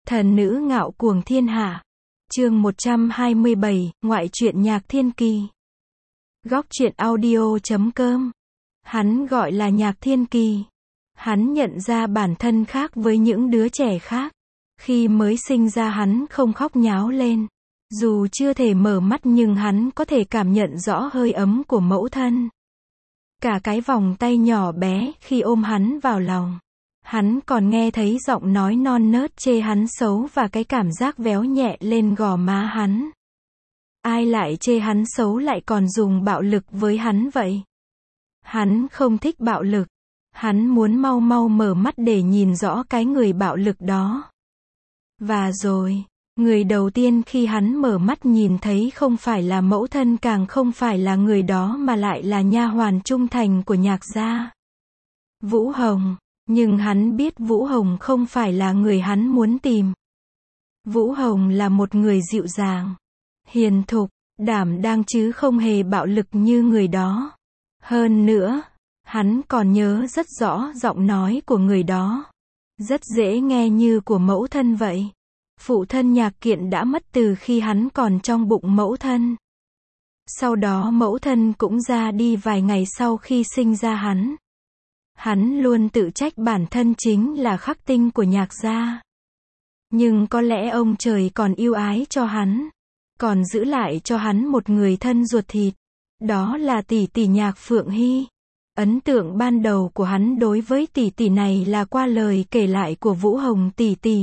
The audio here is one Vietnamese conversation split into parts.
Thần nữ ngạo cuồng thiên hạ. Chương 127, ngoại truyện Nhạc Thiên Kỳ. Góc truyện audio.com. Hắn gọi là Nhạc Thiên Kỳ. Hắn nhận ra bản thân khác với những đứa trẻ khác. Khi mới sinh ra hắn không khóc nháo lên. Dù chưa thể mở mắt nhưng hắn có thể cảm nhận rõ hơi ấm của mẫu thân. Cả cái vòng tay nhỏ bé khi ôm hắn vào lòng. Hắn còn nghe thấy giọng nói non nớt chê hắn xấu và cái cảm giác véo nhẹ lên gò má hắn. Ai lại chê hắn xấu lại còn dùng bạo lực với hắn vậy? Hắn không thích bạo lực. Hắn muốn mau mau mở mắt để nhìn rõ cái người bạo lực đó. Và rồi, người đầu tiên khi hắn mở mắt nhìn thấy không phải là mẫu thân, càng không phải là người đó mà lại là nha hoàn trung thành của Nhạc gia. Vũ Hồng. Nhưng hắn biết Vũ Hồng không phải là người hắn muốn tìm. Vũ Hồng là một người dịu dàng, hiền thục, đảm đang chứ không hề bạo lực như người đó. Hơn nữa, hắn còn nhớ rất rõ giọng nói của người đó. Rất dễ nghe như của mẫu thân vậy. Phụ thân Nhạc Kiện đã mất từ khi hắn còn trong bụng mẫu thân. Sau đó mẫu thân cũng ra đi vài ngày sau khi sinh ra hắn. Hắn luôn tự trách bản thân chính là khắc tinh của Nhạc gia. Nhưng có lẽ ông trời còn yêu ái cho hắn. Còn giữ lại cho hắn một người thân ruột thịt. Đó là tỷ tỷ Nhạc Phượng Hy. Ấn tượng ban đầu của hắn đối với tỷ tỷ này là qua lời kể lại của Vũ Hồng tỷ tỷ.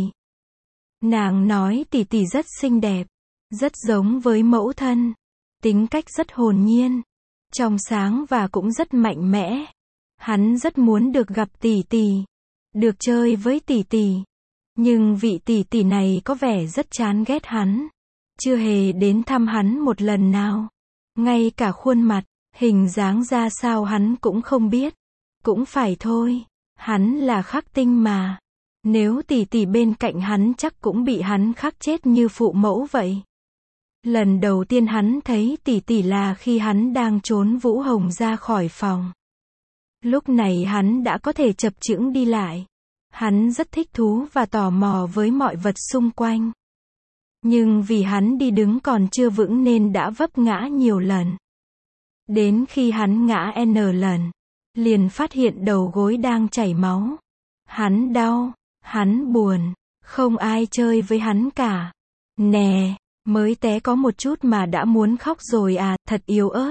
Nàng nói tỷ tỷ rất xinh đẹp. Rất giống với mẫu thân. Tính cách rất hồn nhiên. Trong sáng và cũng rất mạnh mẽ. Hắn rất muốn được gặp tỷ tỷ, được chơi với tỷ tỷ. Nhưng vị tỷ tỷ này có vẻ rất chán ghét hắn. Chưa hề đến thăm hắn một lần nào. Ngay cả khuôn mặt, hình dáng ra sao hắn cũng không biết. Cũng phải thôi, hắn là khắc tinh mà. Nếu tỷ tỷ bên cạnh hắn chắc cũng bị hắn khắc chết như phụ mẫu vậy. Lần đầu tiên hắn thấy tỷ tỷ là khi hắn đang trốn Vũ Hồng ra khỏi phòng. Lúc này hắn đã có thể chập chững đi lại. Hắn rất thích thú và tò mò với mọi vật xung quanh. Nhưng vì hắn đi đứng còn chưa vững nên đã vấp ngã nhiều lần. Đến khi hắn ngã N lần, liền phát hiện đầu gối đang chảy máu. Hắn đau, hắn buồn, không ai chơi với hắn cả. Nè, mới té có một chút mà đã muốn khóc rồi à, thật yếu ớt.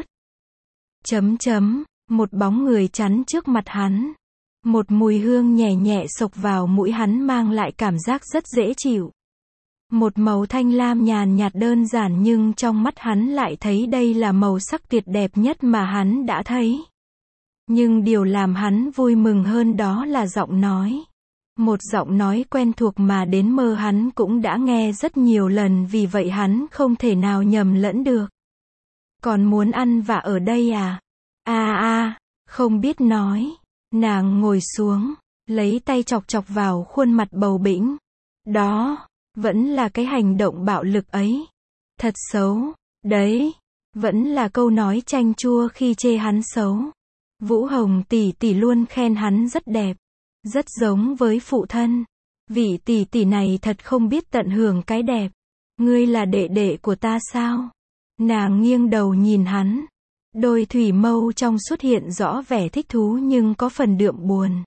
Một bóng người chắn trước mặt hắn. Một mùi hương nhẹ nhẹ xộc vào mũi hắn mang lại cảm giác rất dễ chịu. Một màu thanh lam nhàn nhạt đơn giản nhưng trong mắt hắn lại thấy đây là màu sắc tuyệt đẹp nhất mà hắn đã thấy. Nhưng điều làm hắn vui mừng hơn đó là giọng nói. Một giọng nói quen thuộc mà đến mơ hắn cũng đã nghe rất nhiều lần, vì vậy hắn không thể nào nhầm lẫn được. Còn muốn ăn vạ ở đây à? Không biết nói. Nàng ngồi xuống, lấy tay chọc chọc vào khuôn mặt bầu bĩnh. Đó, vẫn là cái hành động bạo lực ấy. Thật xấu, đấy. Vẫn là câu nói chanh chua khi chê hắn xấu. Vũ Hồng tỷ tỷ luôn khen hắn rất đẹp. Rất giống với phụ thân. Vị tỷ tỷ này thật không biết tận hưởng cái đẹp. Ngươi là đệ đệ của ta sao? Nàng nghiêng đầu nhìn hắn. Đôi thủy mâu trong xuất hiện rõ vẻ thích thú nhưng có phần đượm buồn.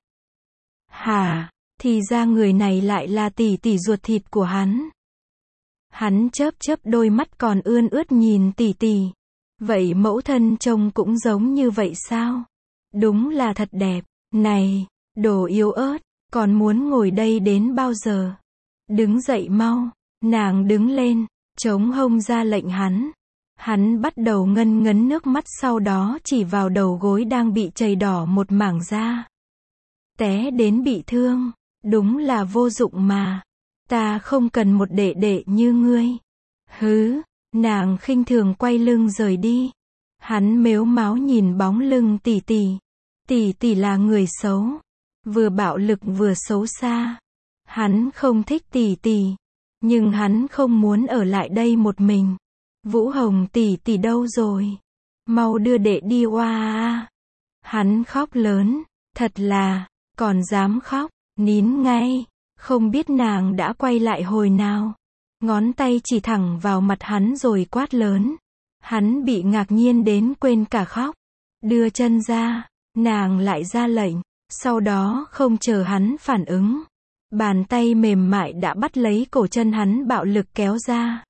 Hả, thì ra người này lại là tỷ tỷ ruột thịt của hắn. Hắn chớp chớp đôi mắt còn ươn ướt nhìn tỷ tỷ. Vậy mẫu thân trông cũng giống như vậy sao? Đúng là thật đẹp. Này, đồ yếu ớt, còn muốn ngồi đây đến bao giờ? Đứng dậy mau. Nàng đứng lên, chống hông ra lệnh hắn. Hắn bắt đầu ngân ngấn nước mắt, sau đó chỉ vào đầu gối đang bị chảy đỏ một mảng da. Té đến bị thương. Đúng là vô dụng mà. Ta không cần một đệ đệ như ngươi. Hứ, nàng khinh thường quay lưng rời đi. Hắn mếu máo nhìn bóng lưng tỷ tỷ. Tỷ tỷ là người xấu. Vừa bạo lực vừa xấu xa. Hắn không thích tỷ tỷ. Nhưng hắn không muốn ở lại đây một mình. Vũ Hồng tỷ tỷ đâu rồi? Mau đưa đệ đi qua. Hắn khóc lớn. Thật là, còn dám khóc, nín ngay. Không biết nàng đã quay lại hồi nào. Ngón tay chỉ thẳng vào mặt hắn rồi quát lớn. Hắn bị ngạc nhiên đến quên cả khóc. Đưa chân ra, nàng lại ra lệnh. Sau đó không chờ hắn phản ứng. Bàn tay mềm mại đã bắt lấy cổ chân hắn bạo lực kéo ra.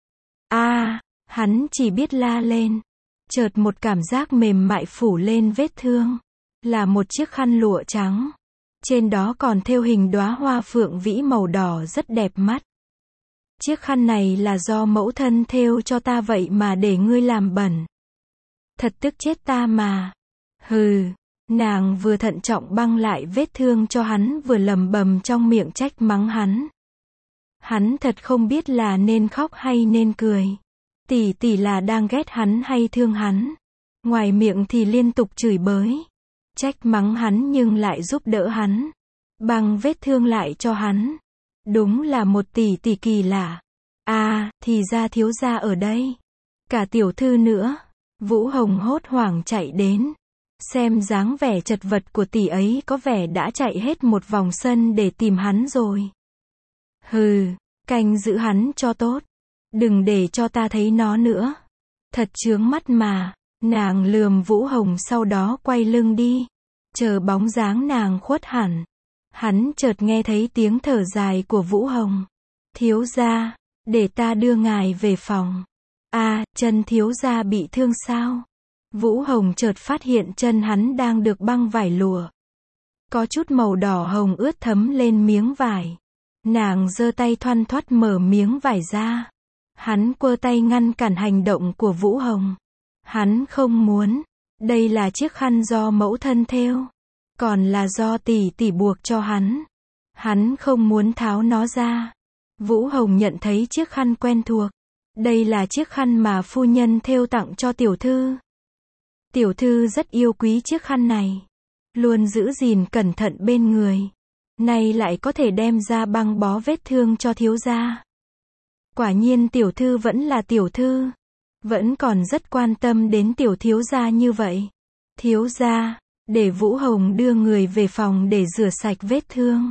Hắn chỉ biết la lên. Chợt một cảm giác mềm mại phủ lên vết thương. Là một chiếc khăn lụa trắng. Trên đó còn thêu hình đóa hoa phượng vĩ màu đỏ rất đẹp mắt. Chiếc khăn này là do mẫu thân thêu cho ta vậy mà để ngươi làm bẩn. Thật tức chết ta mà. Hừ. Nàng vừa thận trọng băng lại vết thương cho hắn vừa lẩm bẩm trong miệng trách mắng hắn. Hắn thật không biết là nên khóc hay nên cười. Tỷ tỷ là đang ghét hắn hay thương hắn. Ngoài miệng thì liên tục chửi bới. Trách mắng hắn nhưng lại giúp đỡ hắn. Băng vết thương lại cho hắn. Đúng là một tỷ tỷ kỳ lạ. Thì ra thiếu gia ở đây. Cả tiểu thư nữa. Vũ Hồng hốt hoảng chạy đến. Xem dáng vẻ chật vật của tỷ ấy có vẻ đã chạy hết một vòng sân để tìm hắn rồi. Hừ, canh giữ hắn cho tốt. Đừng để cho ta thấy nó nữa. Thật chướng mắt mà. Nàng lườm Vũ Hồng sau đó quay lưng đi. Chờ bóng dáng nàng khuất hẳn. Hắn chợt nghe thấy tiếng thở dài của Vũ Hồng. Thiếu gia, để ta đưa ngài về phòng. Chân thiếu gia bị thương sao? Vũ Hồng chợt phát hiện chân hắn đang được băng vải lụa. Có chút màu đỏ hồng ướt thấm lên miếng vải. Nàng giơ tay thoăn thoắt mở miếng vải ra. Hắn quơ tay ngăn cản hành động của Vũ Hồng. Hắn không muốn. Đây là chiếc khăn do mẫu thân thêu. Còn là do tỷ tỷ buộc cho hắn. Hắn không muốn tháo nó ra. Vũ Hồng nhận thấy chiếc khăn quen thuộc. Đây là chiếc khăn mà phu nhân thêu tặng cho tiểu thư. Tiểu thư rất yêu quý chiếc khăn này. Luôn giữ gìn cẩn thận bên người. Nay lại có thể đem ra băng bó vết thương cho thiếu gia. Quả nhiên tiểu thư vẫn là tiểu thư. Vẫn còn rất quan tâm đến tiểu thiếu gia như vậy. Thiếu gia, để Vũ Hồng đưa người về phòng để rửa sạch vết thương.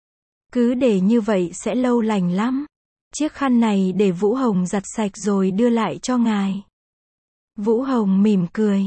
Cứ để như vậy sẽ lâu lành lắm. Chiếc khăn này để Vũ Hồng giặt sạch rồi đưa lại cho ngài. Vũ Hồng mỉm cười.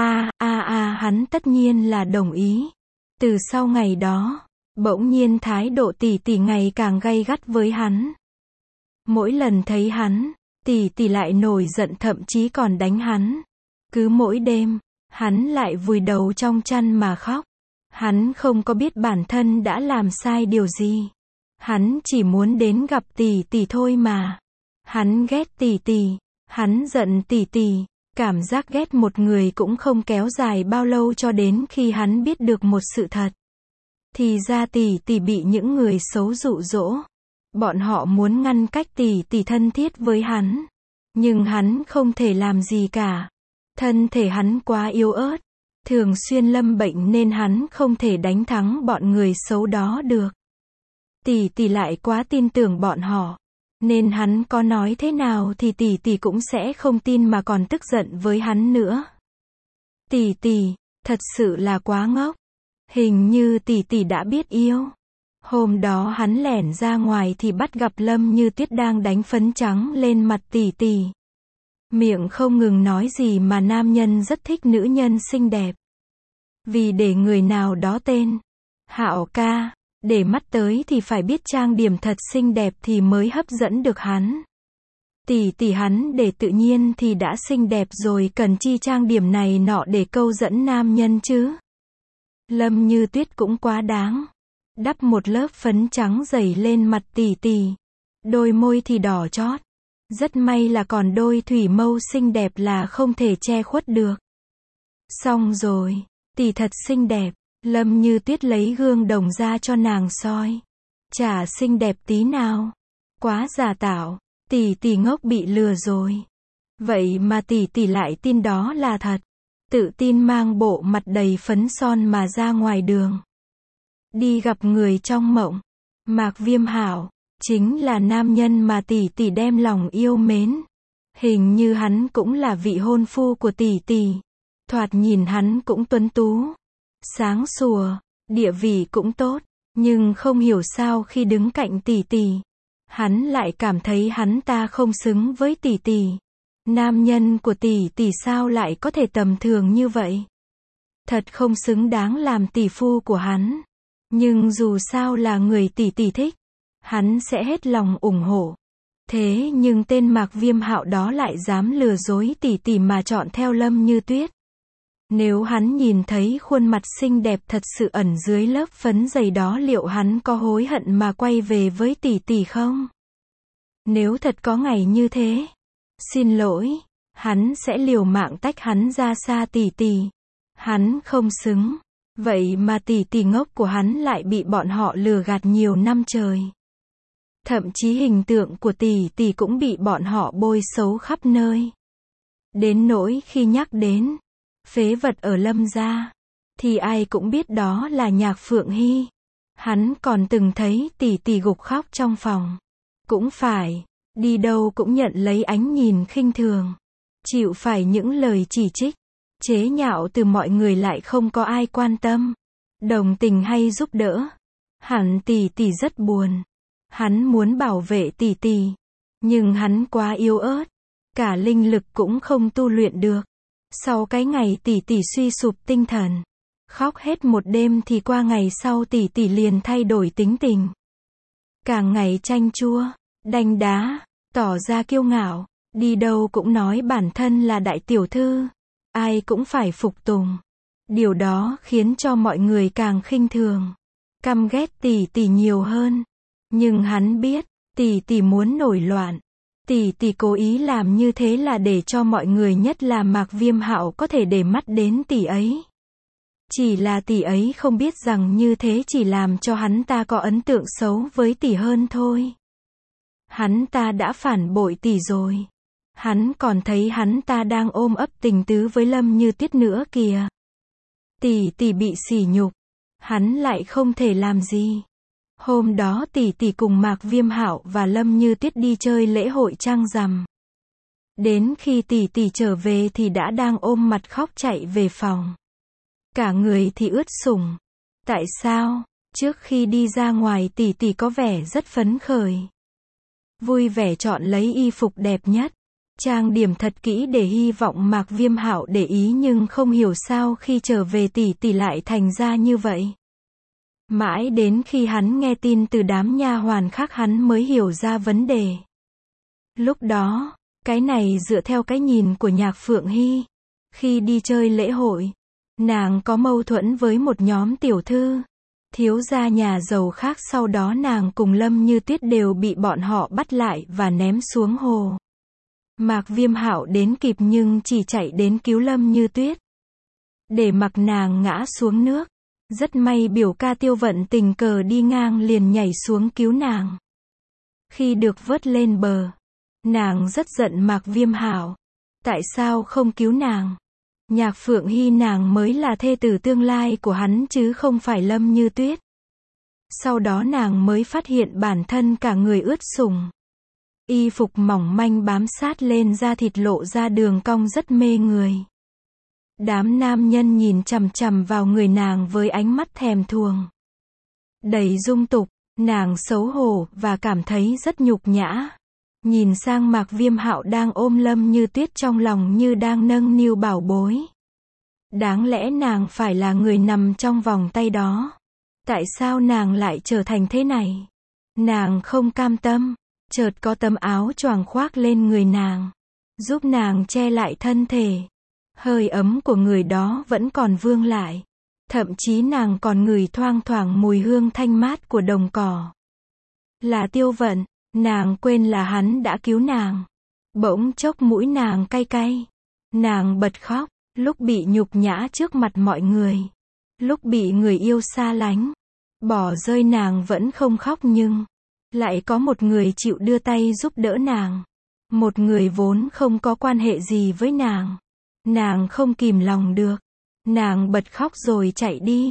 Hắn tất nhiên là đồng ý. Từ sau ngày đó, bỗng nhiên thái độ tỷ tỷ ngày càng gay gắt với hắn. Mỗi lần thấy hắn, tỷ tỷ lại nổi giận thậm chí còn đánh hắn. Cứ mỗi đêm, hắn lại vùi đầu trong chăn mà khóc. Hắn không có biết bản thân đã làm sai điều gì. Hắn chỉ muốn đến gặp tỷ tỷ thôi mà. Hắn ghét tỷ tỷ, hắn giận tỷ tỷ. Cảm giác ghét một người cũng không kéo dài bao lâu cho đến khi hắn biết được một sự thật. Thì ra tỷ tỷ bị những người xấu dụ dỗ. Bọn họ muốn ngăn cách tỷ tỷ thân thiết với hắn. Nhưng hắn không thể làm gì cả. Thân thể hắn quá yếu ớt. Thường xuyên lâm bệnh nên hắn không thể đánh thắng bọn người xấu đó được. Tỷ tỷ lại quá tin tưởng bọn họ. Nên hắn có nói thế nào thì tỷ tỷ cũng sẽ không tin mà còn tức giận với hắn nữa. Tỷ tỷ, thật sự là quá ngốc. Hình như tỷ tỷ đã biết yêu. Hôm đó hắn lẻn ra ngoài thì bắt gặp Lâm Như Tuyết đang đánh phấn trắng lên mặt tỷ tỷ. Miệng không ngừng nói gì mà nam nhân rất thích nữ nhân xinh đẹp. Vì để người nào đó tên Hạo ca. Để mắt tới thì phải biết trang điểm thật xinh đẹp thì mới hấp dẫn được hắn. Tỷ tỷ hắn để tự nhiên thì đã xinh đẹp rồi cần chi trang điểm này nọ để câu dẫn nam nhân chứ. Lâm Như Tuyết cũng quá đáng. Đắp một lớp phấn trắng dày lên mặt tỷ tỷ. Đôi môi thì đỏ chót. Rất may là còn đôi thủy mâu xinh đẹp là không thể che khuất được. Xong rồi, tỷ thật xinh đẹp. Lâm Như Tuyết lấy gương đồng ra cho nàng soi. Chả xinh đẹp tí nào. Quá giả tạo. Tỷ tỷ ngốc bị lừa rồi. Vậy mà tỷ tỷ lại tin đó là thật. Tự tin mang bộ mặt đầy phấn son mà ra ngoài đường. Đi gặp người trong mộng. Mạc Viêm Hảo. Chính là nam nhân mà tỷ tỷ đem lòng yêu mến. Hình như hắn cũng là vị hôn phu của tỷ tỷ. Thoạt nhìn hắn cũng tuấn tú. Sáng sủa, địa vị cũng tốt, Nhưng không hiểu sao khi đứng cạnh tỷ tỷ, hắn lại cảm thấy hắn ta không xứng với tỷ tỷ. Nam nhân của tỷ tỷ sao lại có thể tầm thường như vậy? Thật không xứng đáng làm tỷ phu của hắn. Nhưng dù sao là người tỷ tỷ thích, hắn sẽ hết lòng ủng hộ. Thế nhưng tên Mạc Viêm Hạo đó lại dám lừa dối tỷ tỷ mà chọn theo Lâm Như Tuyết. Nếu hắn nhìn thấy khuôn mặt xinh đẹp thật sự ẩn dưới lớp phấn dày đó, liệu hắn có hối hận mà quay về với tỷ tỷ không? Nếu thật có ngày như thế, xin lỗi, hắn sẽ liều mạng tách hắn ra xa tỷ tỷ. Hắn không xứng. Vậy mà tỷ tỷ ngốc của hắn lại bị bọn họ lừa gạt nhiều năm trời. Thậm chí hình tượng của tỷ tỷ cũng bị bọn họ bôi xấu khắp nơi. Đến nỗi khi nhắc đến phế vật ở Lâm gia, thì ai cũng biết đó là Nhạc Phượng Hy. Hắn còn từng thấy tỷ tỷ gục khóc trong phòng. Cũng phải, đi đâu cũng nhận lấy ánh nhìn khinh thường, chịu phải những lời chỉ trích, chế nhạo từ mọi người, lại không có ai quan tâm, đồng tình hay giúp đỡ. Hẳn tỷ tỷ rất buồn. Hắn muốn bảo vệ tỷ tỷ, nhưng hắn quá yếu ớt, cả linh lực cũng không tu luyện được. Sau cái ngày tỷ tỷ suy sụp tinh thần, khóc hết một đêm, thì qua ngày sau tỷ tỷ liền thay đổi tính tình. Càng ngày chanh chua, đanh đá, tỏ ra kiêu ngạo, đi đâu cũng nói bản thân là đại tiểu thư, ai cũng phải phục tùng. Điều đó khiến cho mọi người càng khinh thường, căm ghét tỷ tỷ nhiều hơn. Nhưng hắn biết, tỷ tỷ muốn nổi loạn. Tỷ tỷ cố ý làm như thế là để cho mọi người, nhất là Mạc Viêm Hạo, có thể để mắt đến tỷ ấy. Chỉ là tỷ ấy không biết rằng như thế chỉ làm cho hắn ta có ấn tượng xấu với tỷ hơn thôi. Hắn ta đã phản bội tỷ rồi. Hắn còn thấy hắn ta đang ôm ấp tình tứ với Lâm Như Tuyết nữa kìa. Tỷ tỷ bị sỉ nhục, hắn lại không thể làm gì. Hôm đó tỷ tỷ cùng Mạc Viêm Hạo và Lâm Như Tuyết đi chơi lễ hội trăng rằm. Đến khi tỷ tỷ trở về thì đã đang ôm mặt khóc chạy về phòng. Cả người thì ướt sũng. Tại sao? Trước khi đi ra ngoài tỷ tỷ có vẻ rất phấn khởi. Vui vẻ chọn lấy y phục đẹp nhất, trang điểm thật kỹ để hy vọng Mạc Viêm Hạo để ý, nhưng không hiểu sao khi trở về tỷ tỷ lại thành ra như vậy. Mãi đến khi hắn nghe tin từ đám nha hoàn khác hắn mới hiểu ra vấn đề. Lúc đó, cái này dựa theo cái nhìn của Nhạc Phượng Hy. Khi đi chơi lễ hội, nàng có mâu thuẫn với một nhóm tiểu thư, thiếu gia nhà giàu khác, sau đó nàng cùng Lâm Như Tuyết đều bị bọn họ bắt lại và ném xuống hồ. Mạc Viêm Hạo đến kịp nhưng chỉ chạy đến cứu Lâm Như Tuyết, để mặc nàng ngã xuống nước. Rất may biểu ca Tiêu Vận tình cờ đi ngang liền nhảy xuống cứu nàng. Khi được vớt lên bờ, nàng rất giận Mạc Viêm Hạo. Tại sao không cứu nàng? Nhạc Phượng Hy nàng mới là thê tử tương lai của hắn chứ không phải Lâm Như Tuyết. Sau đó nàng mới phát hiện bản thân cả người ướt sũng. Y phục mỏng manh bám sát lên da thịt, lộ ra đường cong rất mê người. Đám nam nhân nhìn chằm chằm vào người nàng với ánh mắt thèm thuồng, đầy dung tục. Nàng xấu hổ và cảm thấy rất nhục nhã. Nhìn sang Mạc Viêm Hạo đang ôm Lâm Như Tuyết trong lòng như đang nâng niu bảo bối. Đáng lẽ nàng phải là người nằm trong vòng tay đó. Tại sao nàng lại trở thành thế này? Nàng không cam tâm. Chợt có tấm áo choàng khoác lên người nàng, giúp nàng che lại thân thể. Hơi ấm của người đó vẫn còn vương lại. Thậm chí nàng còn ngửi thoang thoảng mùi hương thanh mát của đồng cỏ. Là Tiêu Vận. Nàng quên là hắn đã cứu nàng. Bỗng chốc mũi nàng cay cay. Nàng bật khóc. Lúc bị nhục nhã trước mặt mọi người, lúc bị người yêu xa lánh, bỏ rơi, nàng vẫn không khóc, nhưng lại có một người chịu đưa tay giúp đỡ nàng. Một người vốn không có quan hệ gì với nàng. Nàng không kìm lòng được. Nàng bật khóc rồi chạy đi.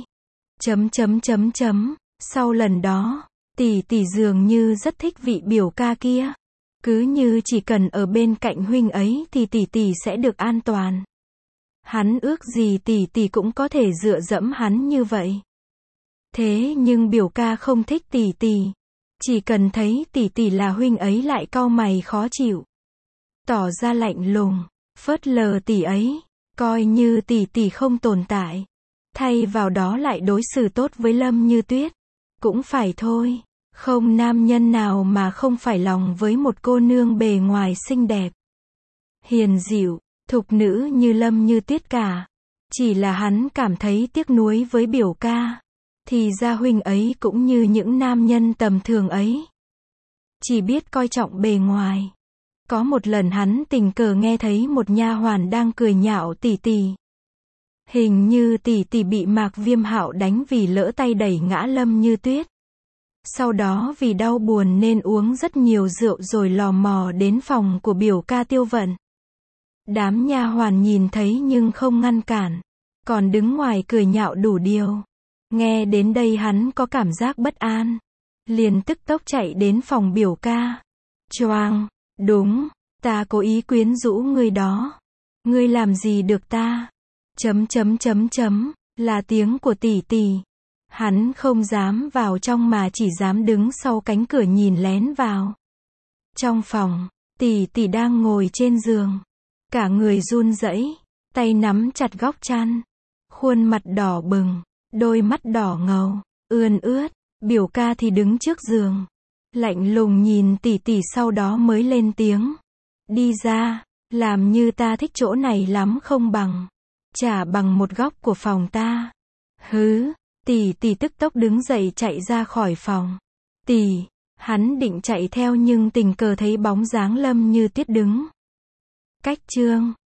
Sau lần đó, tỷ tỷ dường như rất thích vị biểu ca kia. Cứ như chỉ cần ở bên cạnh huynh ấy thì tỷ tỷ sẽ được an toàn. Hắn ước gì tỷ tỷ cũng có thể dựa dẫm hắn như vậy. Thế nhưng biểu ca không thích tỷ tỷ. Chỉ cần thấy tỷ tỷ là huynh ấy lại cau mày khó chịu. Tỏ ra lạnh lùng, phớt lờ tỷ ấy, coi như tỷ tỷ không tồn tại. Thay vào đó lại đối xử tốt với Lâm Như Tuyết. Cũng phải thôi, không nam nhân nào mà không phải lòng với một cô nương bề ngoài xinh đẹp, hiền dịu, thục nữ như Lâm Như Tuyết cả. Chỉ là hắn cảm thấy tiếc nuối với biểu ca. Thì ra huynh ấy cũng như những nam nhân tầm thường ấy. Chỉ biết coi trọng bề ngoài. Có một lần hắn tình cờ nghe thấy một nha hoàn đang cười nhạo tỷ tỷ. Hình như tỷ tỷ bị Mạc Viêm Hạo đánh vì lỡ tay đẩy ngã Lâm Như Tuyết. Sau đó vì đau buồn nên uống rất nhiều rượu rồi lò mò đến phòng của biểu ca Tiêu Vận. Đám nha hoàn nhìn thấy nhưng không ngăn cản, còn đứng ngoài cười nhạo đủ điều. Nghe đến đây hắn có cảm giác bất an, liền tức tốc chạy đến phòng biểu ca. Choang, đúng, ta cố ý quyến rũ ngươi đó. Ngươi làm gì được ta? Là tiếng của tỷ tỷ. Hắn không dám vào trong mà chỉ dám đứng sau cánh cửa nhìn lén vào. Trong phòng, tỷ tỷ đang ngồi trên giường, cả người run rẩy, tay nắm chặt góc chăn, khuôn mặt đỏ bừng, đôi mắt đỏ ngầu, ươn ướt. Biểu ca thì đứng trước giường, lạnh lùng nhìn tỷ tỷ, sau đó mới lên tiếng. Đi ra, làm như ta thích chỗ này lắm không bằng. Chả bằng một góc của phòng ta. Hứ, tỷ tỷ tức tốc đứng dậy chạy ra khỏi phòng. Tỷ, hắn định chạy theo nhưng tình cờ thấy bóng dáng Lâm Như Tuyết đứng cách chương